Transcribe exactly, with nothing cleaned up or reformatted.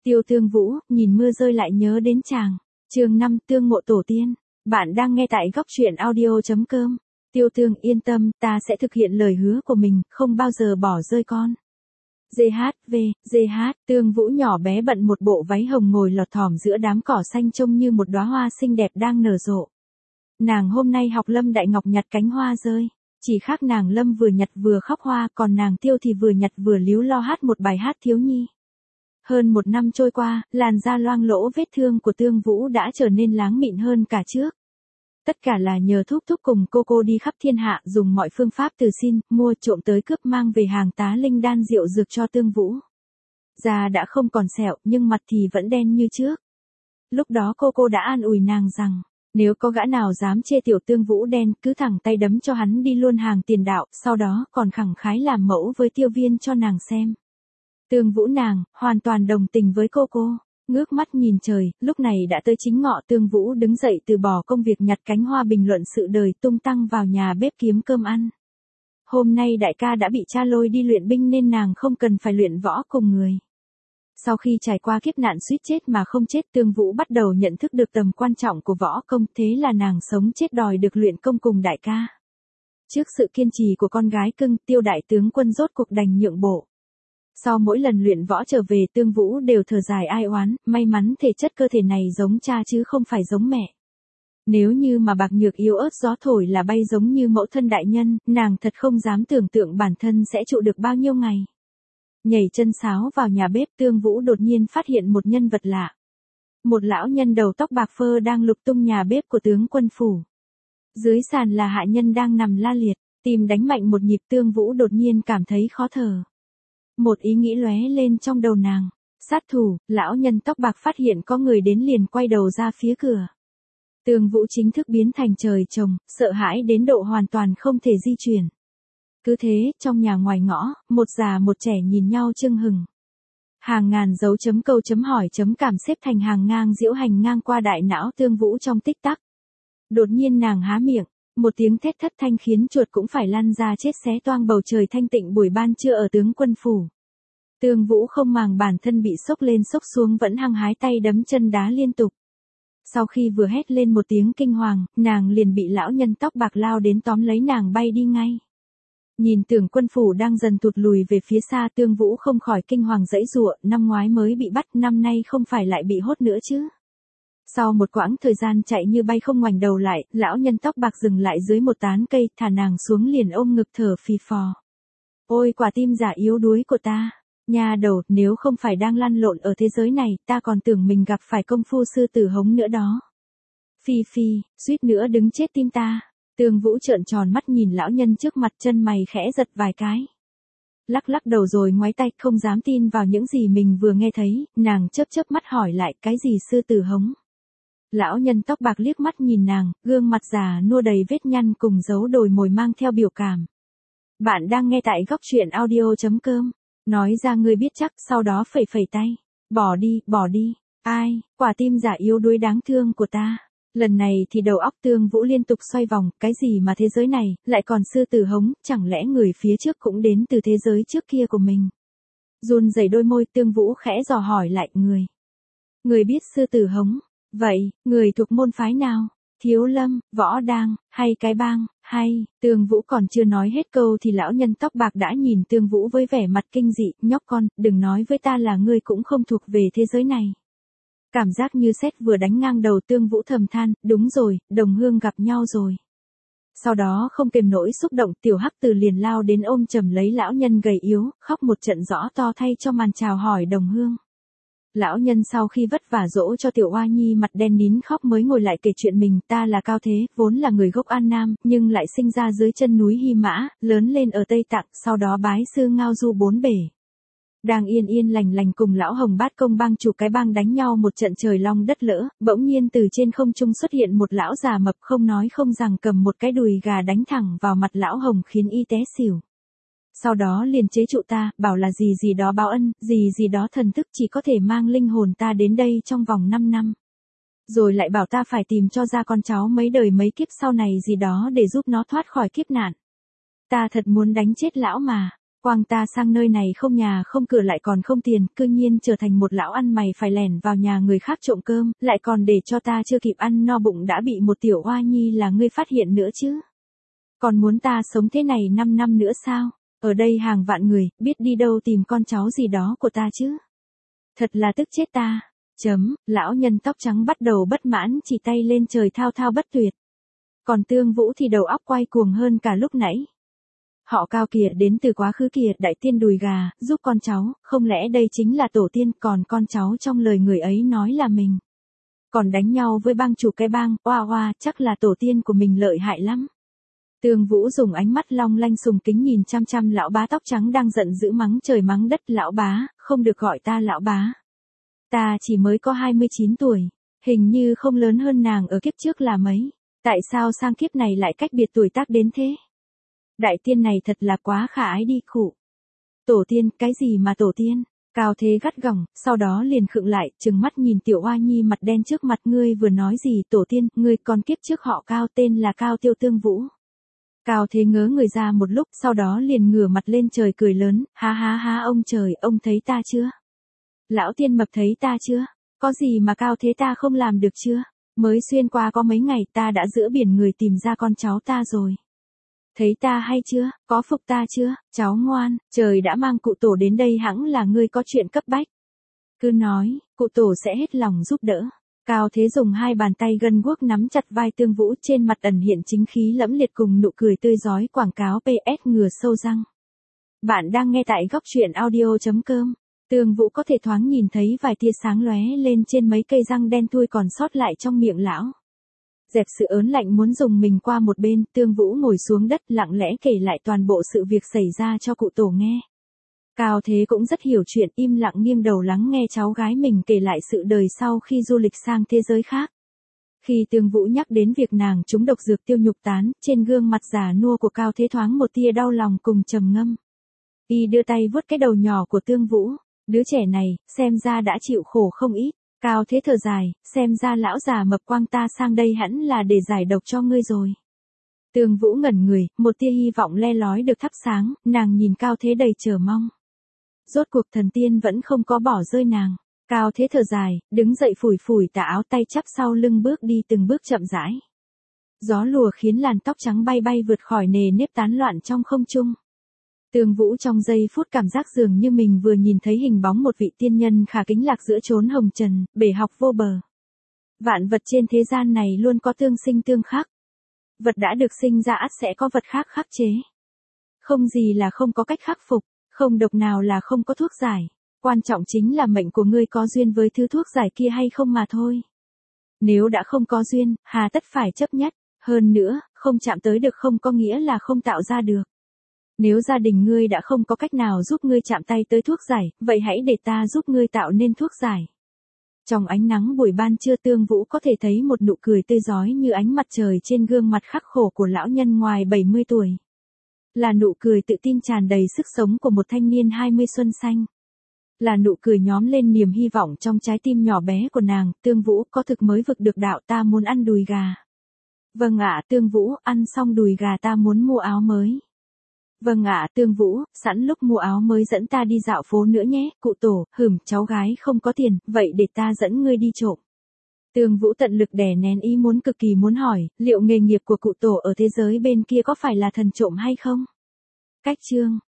Tiêu Tương Vũ, nhìn mưa rơi lại nhớ đến chàng. Chương năm, tương ngộ tổ tiên. Bạn đang nghe tại góc truyện audio chấm com. Tiêu Tương, yên tâm, ta sẽ thực hiện lời hứa của mình, không bao giờ bỏ rơi con. giê hát vê, giê hát, Tương Vũ nhỏ bé bận một bộ váy hồng ngồi lọt thỏm giữa đám cỏ xanh trông như một đóa hoa xinh đẹp đang nở rộ. Nàng hôm nay học Lâm Đại Ngọc nhặt cánh hoa rơi. Chỉ khác nàng Lâm vừa nhặt vừa khóc hoa, còn nàng Tiêu thì vừa nhặt vừa líu lo hát một bài hát thiếu nhi. Hơn một năm trôi qua, làn da loang lỗ vết thương của Tương Vũ đã trở nên láng mịn hơn cả trước. Tất cả là nhờ Thúc Thúc cùng cô cô đi khắp thiên hạ dùng mọi phương pháp từ xin, mua, trộm tới cướp mang về hàng tá linh đan rượu dược cho Tương Vũ. Da đã không còn sẹo nhưng mặt thì vẫn đen như trước. Lúc đó cô cô đã an ủi nàng rằng, nếu có gã nào dám chê tiểu Tương Vũ đen cứ thẳng tay đấm cho hắn đi luôn hàng tiền đạo, sau đó còn khẳng khái làm mẫu với Tiêu Viên cho nàng xem. Tương Vũ nàng, hoàn toàn đồng tình với cô cô, ngước mắt nhìn trời, lúc này đã tới chính ngọ. Tương Vũ đứng dậy từ bỏ công việc nhặt cánh hoa bình luận sự đời, tung tăng vào nhà bếp kiếm cơm ăn. Hôm nay đại ca đã bị cha lôi đi luyện binh nên nàng không cần phải luyện võ cùng người. Sau khi trải qua kiếp nạn suýt chết mà không chết, Tương Vũ bắt đầu nhận thức được tầm quan trọng của võ công, thế là nàng sống chết đòi được luyện công cùng đại ca. Trước sự kiên trì của con gái cưng, Tiêu đại tướng quân rốt cuộc đành nhượng bộ. Sau mỗi lần luyện võ trở về, Tương Vũ đều thở dài ai oán, may mắn thể chất cơ thể này giống cha chứ không phải giống mẹ. Nếu như mà bạc nhược yếu ớt gió thổi là bay giống như mẫu thân đại nhân, nàng thật không dám tưởng tượng bản thân sẽ trụ được bao nhiêu ngày. Nhảy chân sáo vào nhà bếp, Tương Vũ đột nhiên phát hiện một nhân vật lạ. Một lão nhân đầu tóc bạc phơ đang lục tung nhà bếp của tướng quân phủ. Dưới sàn là hạ nhân đang nằm la liệt, tim đánh mạnh một nhịp. Tương Vũ đột nhiên cảm thấy khó thở. Một ý nghĩ lóe lên trong đầu nàng. Sát thủ. Lão nhân tóc bạc phát hiện có người đến liền quay đầu ra phía cửa. Tương Vũ chính thức biến thành trời trồng, sợ hãi đến độ hoàn toàn không thể di chuyển. Cứ thế, trong nhà ngoài ngõ, một già một trẻ nhìn nhau chưng hừng. Hàng ngàn dấu chấm câu chấm hỏi chấm cảm xếp thành hàng ngang diễu hành ngang qua đại não Tương Vũ trong tích tắc. Đột nhiên nàng há miệng, một tiếng thét thất thanh khiến chuột cũng phải lăn ra chết xé toang bầu trời thanh tịnh buổi ban trưa ở tướng quân phủ. Tương Vũ không màng bản thân bị sốc lên sốc xuống vẫn hăng hái tay đấm chân đá liên tục. Sau khi vừa hét lên một tiếng kinh hoàng, nàng liền bị lão nhân tóc bạc lao đến tóm lấy nàng bay đi ngay. Nhìn tướng quân phủ đang dần tụt lùi về phía xa, Tương Vũ không khỏi kinh hoàng giãy giụa, năm ngoái mới bị bắt, năm nay không phải lại bị hốt nữa chứ. Sau một quãng thời gian chạy như bay không ngoảnh đầu lại, lão nhân tóc bạc dừng lại dưới một tán cây, thả nàng xuống liền ôm ngực thở phì phò. Ôi quả tim giả yếu đuối của ta, nha đầu, nếu không phải đang lăn lộn ở thế giới này, ta còn tưởng mình gặp phải công phu sư tử hống nữa đó. Phi phi, suýt nữa đứng chết tim ta. Tương Vũ trợn tròn mắt nhìn lão nhân trước mặt, chân mày khẽ giật vài cái. Lắc lắc đầu rồi ngoáy tay, không dám tin vào những gì mình vừa nghe thấy, nàng chớp chớp mắt hỏi lại, cái gì sư tử hống? Lão nhân tóc bạc liếc mắt nhìn nàng, gương mặt già nua đầy vết nhăn cùng dấu đồi mồi mang theo biểu cảm. Bạn đang nghe tại góc truyện audio chấm com. Nói ra ngươi biết chắc, sau đó phẩy phẩy tay. Bỏ đi, bỏ đi. Ai, quả tim giả yếu đuối đáng thương của ta. Lần này thì đầu óc Tương Vũ liên tục xoay vòng, cái gì mà thế giới này, lại còn sư tử hống, chẳng lẽ người phía trước cũng đến từ thế giới trước kia của mình. Run rẩy đôi môi, Tương Vũ khẽ dò hỏi lại, người. Người biết sư tử hống, vậy, người thuộc môn phái nào? Thiếu Lâm, Võ Đang, hay cái bang, hay, Tương Vũ còn chưa nói hết câu thì lão nhân tóc bạc đã nhìn Tương Vũ với vẻ mặt kinh dị, nhóc con, đừng nói với ta là ngươi cũng không thuộc về thế giới này. Cảm giác như sét vừa đánh ngang đầu, Tương Vũ thầm than, đúng rồi, đồng hương gặp nhau rồi. Sau đó không kềm nổi xúc động, tiểu hắc từ liền lao đến ôm chầm lấy lão nhân gầy yếu, khóc một trận rõ to thay cho màn chào hỏi đồng hương. Lão nhân sau khi vất vả dỗ cho tiểu oa nhi mặt đen nín khóc mới ngồi lại kể chuyện mình, ta là Cao Thế, vốn là người gốc An Nam, nhưng lại sinh ra dưới chân núi Hy Mã, lớn lên ở Tây Tạng, sau đó bái sư Ngao Du bốn bể. Đang yên yên lành lành cùng lão Hồng Bát Công bang chủ cái bang đánh nhau một trận trời long đất lỡ, bỗng nhiên từ trên không trung xuất hiện một lão già mập không nói không rằng cầm một cái đùi gà đánh thẳng vào mặt lão Hồng khiến y té xỉu. Sau đó liền chế trụ ta, bảo là gì gì đó báo ân, gì gì đó thần thức chỉ có thể mang linh hồn ta đến đây trong vòng năm năm. Rồi lại bảo ta phải tìm cho ra con cháu mấy đời mấy kiếp sau này gì đó để giúp nó thoát khỏi kiếp nạn. Ta thật muốn đánh chết lão mà. Quang ta sang nơi này không nhà không cửa lại còn không tiền, cư nhiên trở thành một lão ăn mày phải lẻn vào nhà người khác trộm cơm, lại còn để cho ta chưa kịp ăn no bụng đã bị một tiểu oa nhi là ngươi phát hiện nữa chứ. Còn muốn ta sống thế này năm năm nữa sao? Ở đây hàng vạn người, biết đi đâu tìm con cháu gì đó của ta chứ. Thật là tức chết ta. Chấm, lão nhân tóc trắng bắt đầu bất mãn chỉ tay lên trời thao thao bất tuyệt. Còn Tương Vũ thì đầu óc quay cuồng hơn cả lúc nãy. Họ Cao kìa, đến từ quá khứ kìa, đại tiên đùi gà, giúp con cháu, không lẽ đây chính là tổ tiên, còn con cháu trong lời người ấy nói là mình. Còn đánh nhau với bang chủ cái bang, oa oa, chắc là tổ tiên của mình lợi hại lắm. Tương Vũ dùng ánh mắt long lanh sùng kính nhìn chăm chăm lão bá tóc trắng đang giận dữ mắng trời mắng đất. Lão bá, không được gọi ta lão bá. Ta chỉ mới có hai mươi chín tuổi, hình như không lớn hơn nàng ở kiếp trước là mấy. Tại sao sang kiếp này lại cách biệt tuổi tác đến thế? Đại tiên này thật là quá khả ái đi khụ. Tổ tiên, cái gì mà tổ tiên? Cao Thế gắt gỏng, sau đó liền khựng lại, trừng mắt nhìn tiểu oa nhi mặt đen trước mặt. Ngươi vừa nói gì tổ tiên, ngươi còn kiếp trước họ Cao tên là Cao Tiêu Tương Vũ. Cao Thế ngớ người ra một lúc, sau đó liền ngửa mặt lên trời cười lớn, ha ha ha ông trời, ông thấy ta chưa? Lão tiên mập thấy ta chưa? Có gì mà Cao Thế ta không làm được chưa? Mới xuyên qua có mấy ngày ta đã giữa biển người tìm ra con cháu ta rồi. Thấy ta hay chưa? Có phục ta chưa? Cháu ngoan, trời đã mang cụ tổ đến đây hẳn là ngươi có chuyện cấp bách. Cứ nói, cụ tổ sẽ hết lòng giúp đỡ. Cao Thế dùng hai bàn tay gân guốc nắm chặt vai Tương Vũ, trên mặt ẩn hiện chính khí lẫm liệt cùng nụ cười tươi rói quảng cáo pê ét ngừa sâu răng. Bạn đang nghe tại góc truyện audio chấm com. Tương Vũ có thể thoáng nhìn thấy vài tia sáng lóe lên trên mấy cây răng đen thui còn sót lại trong miệng lão. Dẹp sự ớn lạnh muốn dùng mình qua một bên, Tương Vũ ngồi xuống đất lặng lẽ kể lại toàn bộ sự việc xảy ra cho cụ tổ nghe. Cao Thế cũng rất hiểu chuyện, im lặng nghiêng đầu lắng nghe cháu gái mình kể lại sự đời sau khi du lịch sang thế giới khác. Khi Tương Vũ nhắc đến việc nàng trúng độc dược tiêu nhục tán, trên gương mặt già nua của Cao Thế thoáng một tia đau lòng cùng trầm ngâm. Y đưa tay vuốt cái đầu nhỏ của Tương Vũ, đứa trẻ này, xem ra đã chịu khổ không ít. Cao Thế thở dài, xem ra lão già mập Quang ta sang đây hẳn là để giải độc cho ngươi rồi. Tương Vũ ngẩn người, một tia hy vọng le lói được thắp sáng, nàng nhìn Cao Thế đầy chờ mong. Rốt cuộc thần tiên vẫn không có bỏ rơi nàng. Cao Thế thở dài, đứng dậy phủi phủi tà áo, tay chắp sau lưng bước đi từng bước chậm rãi. Gió lùa khiến làn tóc trắng bay bay vượt khỏi nề nếp tán loạn trong không trung. Tương Vũ trong giây phút cảm giác dường như mình vừa nhìn thấy hình bóng một vị tiên nhân khả kính lạc giữa chốn hồng trần, bể học vô bờ. Vạn vật trên thế gian này luôn có tương sinh tương khắc. Vật đã được sinh ra ắt sẽ có vật khác khắc chế. Không gì là không có cách khắc phục, không độc nào là không có thuốc giải. Quan trọng chính là mệnh của ngươi có duyên với thứ thuốc giải kia hay không mà thôi. Nếu đã không có duyên, hà tất phải chấp nhất. Hơn nữa, không chạm tới được không có nghĩa là không tạo ra được. Nếu gia đình ngươi đã không có cách nào giúp ngươi chạm tay tới thuốc giải, vậy hãy để ta giúp ngươi tạo nên thuốc giải. Trong ánh nắng buổi ban trưa, Tương Vũ có thể thấy một nụ cười tươi rói như ánh mặt trời trên gương mặt khắc khổ của lão nhân ngoài bảy mươi tuổi. Là nụ cười tự tin tràn đầy sức sống của một thanh niên hai mươi xuân xanh. Là nụ cười nhóm lên niềm hy vọng trong trái tim nhỏ bé của nàng. Tương Vũ, có thực mới vực được đạo, ta muốn ăn đùi gà. Vâng ạ Tương Vũ, ăn xong đùi gà ta muốn mua áo mới. Vâng ạ Tương Vũ, sẵn lúc mua áo mới dẫn ta đi dạo phố nữa nhé. Cụ tổ, hừm, cháu gái không có tiền, vậy để ta dẫn ngươi đi trộm. Tương Vũ tận lực đè nén ý muốn cực kỳ muốn hỏi, liệu nghề nghiệp của cụ tổ ở thế giới bên kia có phải là thần trộm hay không? Cách chương